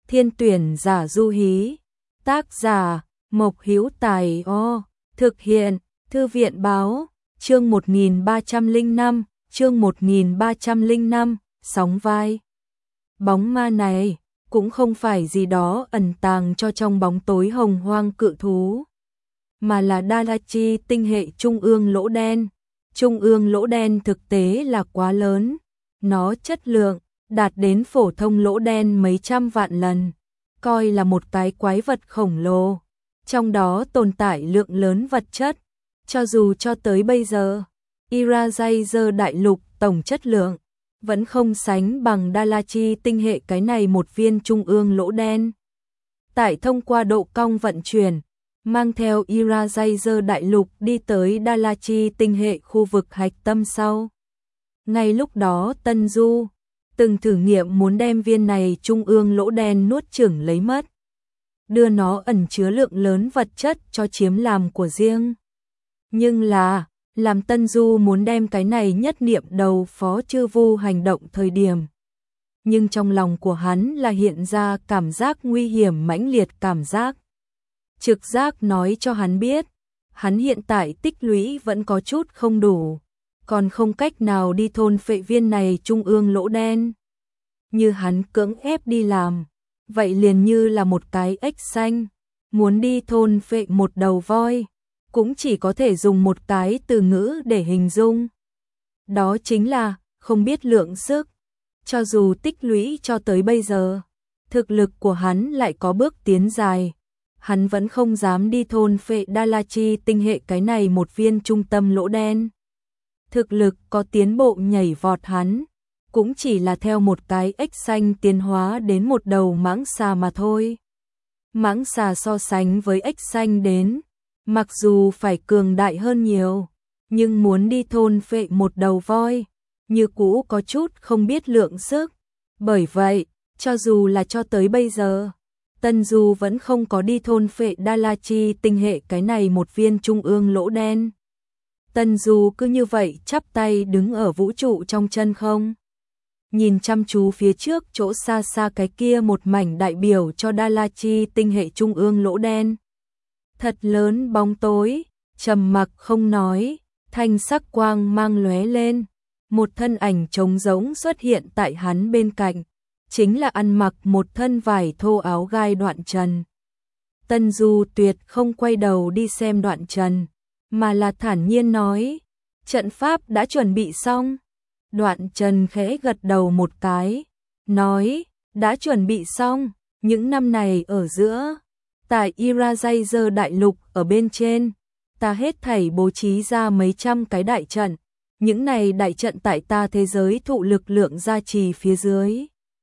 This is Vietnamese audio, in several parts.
Thiên tuyển giả du hí. Tác giả Mộc Hữu Tài. Thực hiện Thư viện báo. Chương 1305, chương 1305, sóng vai. Bóng ma này cũng không phải gì đó ẩn tàng cho trong bóng tối hồng hoang cự thú, mà là Dalachi tinh hệ trung ương lỗ đen. Trung ương lỗ đen thực tế là quá lớn, nó chất lượng đạt đến phổ thông lỗ đen mấy trăm vạn lần, coi là một cái quái vật khổng lồ, trong đó tồn tại lượng lớn vật chất. Cho dù cho tới bây giờ, Irajaizer đại lục tổng chất lượng vẫn không sánh bằng Dalachi tinh hệ cái này một viên trung ương lỗ đen. Tại thông qua độ cong vận chuyển, mang theo Irajaizer đại lục đi tới Dalachi tinh hệ khu vực hạch tâm sau. Ngay lúc đó Tân Du từng thử nghiệm muốn đem viên này trung ương lỗ đen nuốt chửng lấy mất, đưa nó ẩn chứa lượng lớn vật chất cho chiếm làm của riêng. Nhưng là, làm Tân Du muốn đem cái này nhất niệm đầu phó chư vu hành động thời điểm. Nhưng trong lòng của hắn là hiện ra cảm giác nguy hiểm mãnh liệt cảm giác. Trực giác nói cho hắn biết, hắn hiện tại tích lũy vẫn có chút không đủ, còn không cách nào đi thôn phệ viên này trung ương lỗ đen. Như hắn cưỡng ép đi làm, vậy liền như là một cái ếch xanh, muốn đi thôn phệ một đầu voi, cũng chỉ có thể dùng một cái từ ngữ để hình dung. Đó chính là không biết lượng sức. Cho dù tích lũy cho tới bây giờ, thực lực của hắn lại có bước tiến dài, hắn vẫn không dám đi thôn phệ Dalachi tinh hệ cái này một viên trung tâm lỗ đen. Thực lực có tiến bộ nhảy vọt hắn, cũng chỉ là theo một cái ếch xanh tiến hóa đến một đầu mãng xà mà thôi. Mãng xà so sánh với ếch xanh đến, mặc dù phải cường đại hơn nhiều, nhưng muốn đi thôn phệ một đầu voi, như cũ có chút không biết lượng sức. Bởi vậy, cho dù là cho tới bây giờ, Tân Du vẫn không có đi thôn phệ Dalachi tinh hệ cái này một viên trung ương lỗ đen. Tân Du cứ như vậy chắp tay đứng ở vũ trụ trong chân không, nhìn chăm chú phía trước chỗ xa xa cái kia một mảnh đại biểu cho Dalachi tinh hệ trung ương lỗ đen. Thật lớn bóng tối, trầm mặc không nói, thanh sắc quang mang lóe lên, một thân ảnh trống rỗng xuất hiện tại hắn bên cạnh, chính là ăn mặc một thân vải thô áo gai Đoạn Trần. Tân Du tuyệt không quay đầu đi xem Đoạn Trần, mà là thản nhiên nói, trận pháp đã chuẩn bị xong. Đoạn Trần khẽ gật đầu một cái, nói, đã chuẩn bị xong, những năm này ở giữa, tại Irajaizer đại lục ở bên trên, ta hết thảy bố trí ra mấy trăm cái đại trận, những này đại trận tại ta thế giới thụ lực lượng gia trì phía dưới.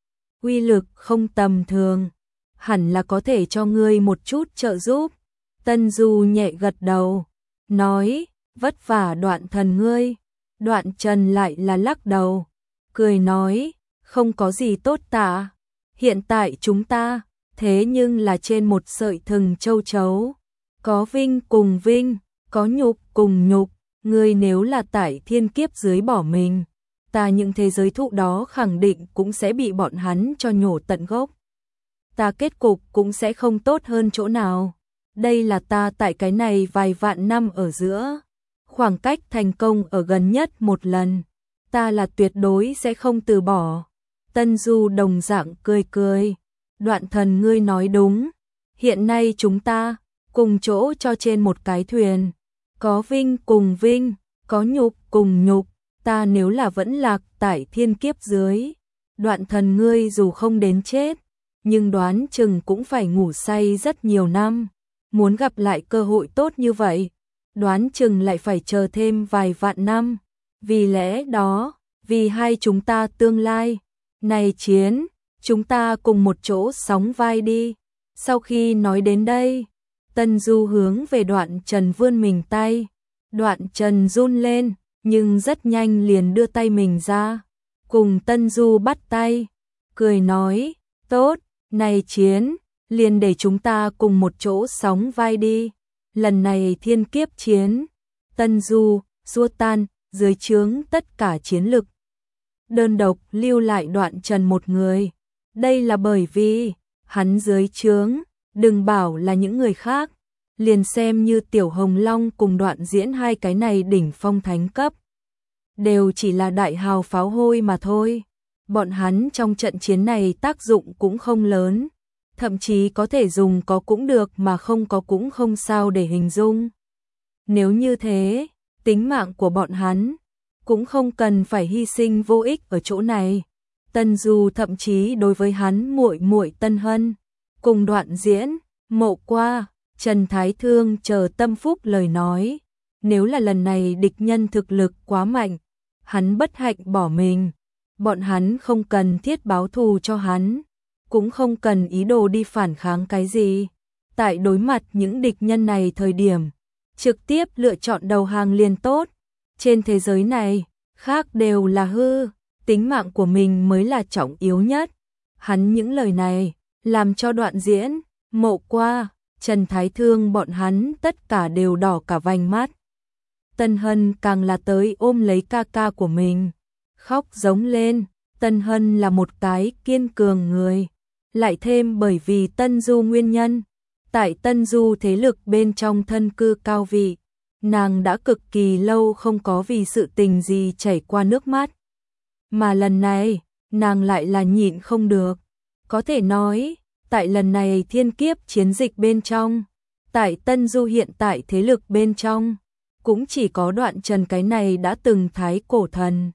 Uy lực không tầm thường, hẳn là có thể cho ngươi một chút trợ giúp. Tân Du nhẹ gật đầu, nói, vất vả Đoạn thần ngươi. Đoạn Trần lại là lắc đầu, cười nói, không có gì tốt tạ. Hiện tại chúng ta, thế nhưng là trên một sợi thừng châu chấu, có vinh cùng vinh, có nhục cùng nhục, ngươi nếu là tại thiên kiếp dưới bỏ mình, ta những thế giới thụ đó khẳng định cũng sẽ bị bọn hắn cho nhổ tận gốc. Ta kết cục cũng sẽ không tốt hơn chỗ nào. Đây là ta tại cái này vài vạn năm ở giữa, khoảng cách thành công ở gần nhất một lần, ta là tuyệt đối sẽ không từ bỏ. Tân Du đồng dạng cười cười, Đoạn thần ngươi nói đúng, hiện nay chúng ta cùng chỗ cho trên một cái thuyền, có vinh cùng vinh, có nhục cùng nhục, ta nếu là vẫn lạc tại thiên kiếp dưới, Đoạn thần ngươi dù không đến chết, nhưng đoán chừng cũng phải ngủ say rất nhiều năm, muốn gặp lại cơ hội tốt như vậy, đoán chừng lại phải chờ thêm vài vạn năm. Vì lẽ đó, vì hai chúng ta tương lai, này chiến, chúng ta cùng một chỗ sóng vai đi. Sau khi nói đến đây, Tân Du hướng về Đoạn Trần vươn mình tay. Đoạn Trần run lên, nhưng rất nhanh liền đưa tay mình ra, cùng Tân Du bắt tay, cười nói, tốt, này chiến, liền để chúng ta cùng một chỗ sóng vai đi. Lần này thiên kiếp chiến, Tân Du, xua tan, dưới trướng tất cả chiến lực. Đơn độc lưu lại Đoạn Trần một người. Đây là bởi vì, hắn dưới trướng, đừng bảo là những người khác, liền xem như Tiểu Hồng Long cùng Đoạn Diễn hai cái này đỉnh phong thánh cấp, đều chỉ là đại hào pháo hôi mà thôi. Bọn hắn trong trận chiến này tác dụng cũng không lớn, thậm chí có thể dùng có cũng được mà không có cũng không sao để hình dung. Nếu như thế, tính mạng của bọn hắn cũng không cần phải hy sinh vô ích ở chỗ này. Tân Du thậm chí đối với hắn muội muội Tân Hân, cùng Đoạn Diễn, Mộ Qua, Trần Thái Thương chờ tâm phúc lời nói, nếu là lần này địch nhân thực lực quá mạnh, hắn bất hạnh bỏ mình, bọn hắn không cần thiết báo thù cho hắn, cũng không cần ý đồ đi phản kháng cái gì. Tại đối mặt những địch nhân này thời điểm, trực tiếp lựa chọn đầu hàng liền tốt. Trên thế giới này, khác đều là hư, tính mạng của mình mới là trọng yếu nhất. Hắn những lời này, làm cho Đoạn Diễn, Mộ Qua, Trần Thái Thương bọn hắn tất cả đều đỏ cả vành mắt. Tân Hân càng là tới ôm lấy ca ca của mình, khóc giống lên. Tân Hân là một cái kiên cường người, lại thêm bởi vì Tân Du nguyên nhân, tại Tân Du thế lực bên trong thân cư cao vị, nàng đã cực kỳ lâu không có vì sự tình gì chảy qua nước mắt. Mà lần này, nàng lại là nhịn không được. Có thể nói, tại lần này thiên kiếp chiến dịch bên trong, tại Tân Du hiện tại thế lực bên trong, cũng chỉ có Đoạn Trần cái này đã từng thái cổ thần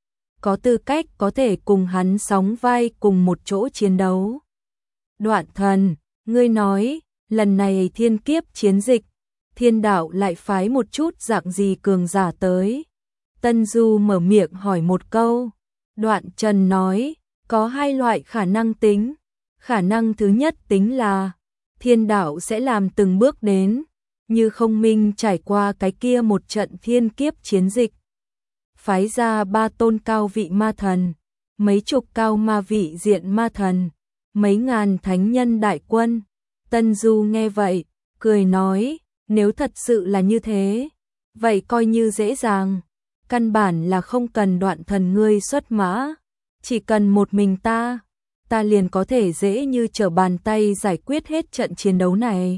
có tư cách có thể cùng hắn sóng vai cùng một chỗ chiến đấu. Đoạn thần, ngươi nói, lần này thiên kiếp chiến dịch, thiên đạo lại phái một chút dạng gì cường giả tới. Tân Du mở miệng hỏi một câu. Đoạn Trần nói, có hai loại khả năng tính. Khả năng thứ nhất tính là, thiên đạo sẽ làm từng bước đến, như không minh trải qua cái kia một trận thiên kiếp chiến dịch. Phái ra 3 tôn cao vị ma thần, mấy chục cao ma vị diện ma thần, mấy ngàn thánh nhân đại quân. Tân Du nghe vậy, cười nói, nếu thật sự là như thế, vậy coi như dễ dàng, căn bản là không cần Đoạn thần ngươi xuất mã, chỉ cần một mình ta liền có thể dễ như trở bàn tay giải quyết hết trận chiến đấu này.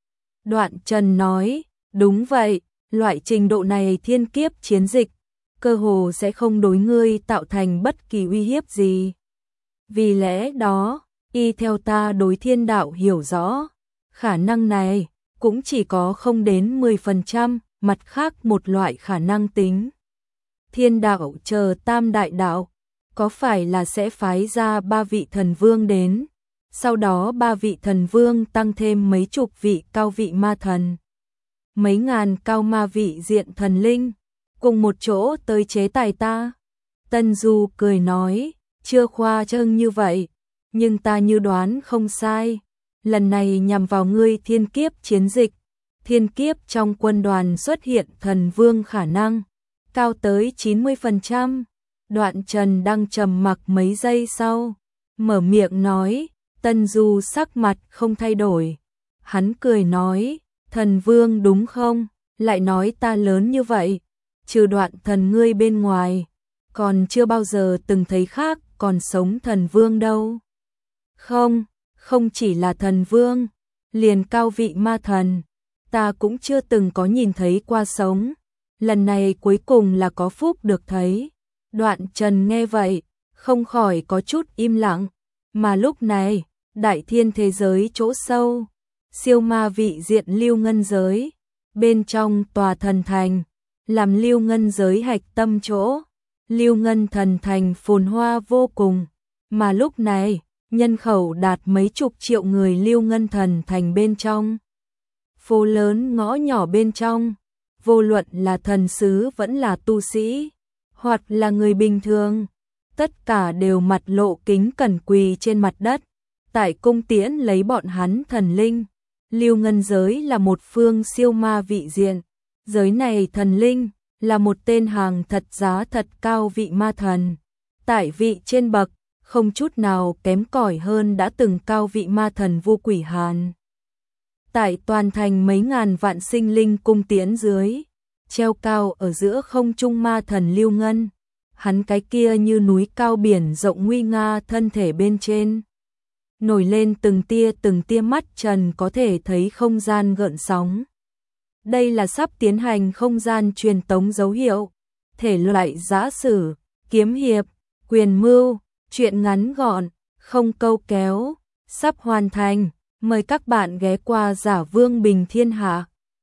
Đoạn Trần nói, đúng vậy, loại trình độ này thiên kiếp chiến dịch, cơ hồ sẽ không đối ngươi tạo thành bất kỳ uy hiếp gì. Vì lẽ đó, y theo ta đối thiên đạo hiểu rõ, khả năng này cũng chỉ có không đến 10%, mặt khác một loại khả năng tính. Thiên đạo chờ tam đại đạo, có phải là sẽ phái ra 3 vị thần vương đến, sau đó 3 vị thần vương tăng thêm mấy chục vị cao vị ma thần, mấy ngàn cao ma vị diện thần linh, cùng một chỗ tới chế tài ta. Tân Du cười nói, chưa khoa trương như vậy, nhưng ta như đoán không sai, lần này nhằm vào ngươi thiên kiếp chiến dịch, thiên kiếp trong quân đoàn xuất hiện thần vương khả năng, cao tới 90%. Đoạn Trần đang trầm mặc mấy giây sau, mở miệng nói, Tân Du sắc mặt không thay đổi. Hắn cười nói, thần vương đúng không? Lại nói ta lớn như vậy, trừ Đoạn thần ngươi bên ngoài, còn chưa bao giờ từng thấy khác còn sống thần vương đâu. Không, không chỉ là thần vương, liền cao vị ma thần, ta cũng chưa từng có nhìn thấy qua sống. Lần này cuối cùng là có phúc được thấy. Đoạn Trần nghe vậy, không khỏi có chút im lặng, mà lúc này, đại thiên thế giới chỗ sâu, siêu ma vị diện Lưu Ngân giới, bên trong tòa thần thành, làm Lưu Ngân giới hạch tâm chỗ, Lưu Ngân thần thành phồn hoa vô cùng, mà lúc này, nhân khẩu đạt mấy chục triệu người Lưu Ngân thần thành bên trong. Phố lớn ngõ nhỏ bên trong, vô luận là thần sứ vẫn là tu sĩ, hoặc là người bình thường, tất cả đều mặt lộ kính cẩn quỳ trên mặt đất, tại cung tiễn lấy bọn hắn thần linh. Lưu Ngân giới là một phương siêu ma vị diện, giới này thần linh là một tên hàng thật giá thật cao vị ma thần, tại vị trên bậc, không chút nào kém cỏi hơn đã từng cao vị ma thần Vu Quỷ Hàn. Tại toàn thành mấy ngàn vạn sinh linh cung tiễn dưới, treo cao ở giữa không trung ma thần Lưu Ngân, hắn cái kia như núi cao biển rộng nguy nga thân thể bên trên. nổi lên từng tia mắt trần có thể thấy không gian gợn sóng. Đây là sắp tiến hành không gian truyền tống dấu hiệu, thể loại giã sử, kiếm hiệp, quyền mưu, truyện ngắn gọn, không câu kéo, sắp hoàn thành. Mời các bạn ghé qua Giả Vương Bình Thiên Hạ.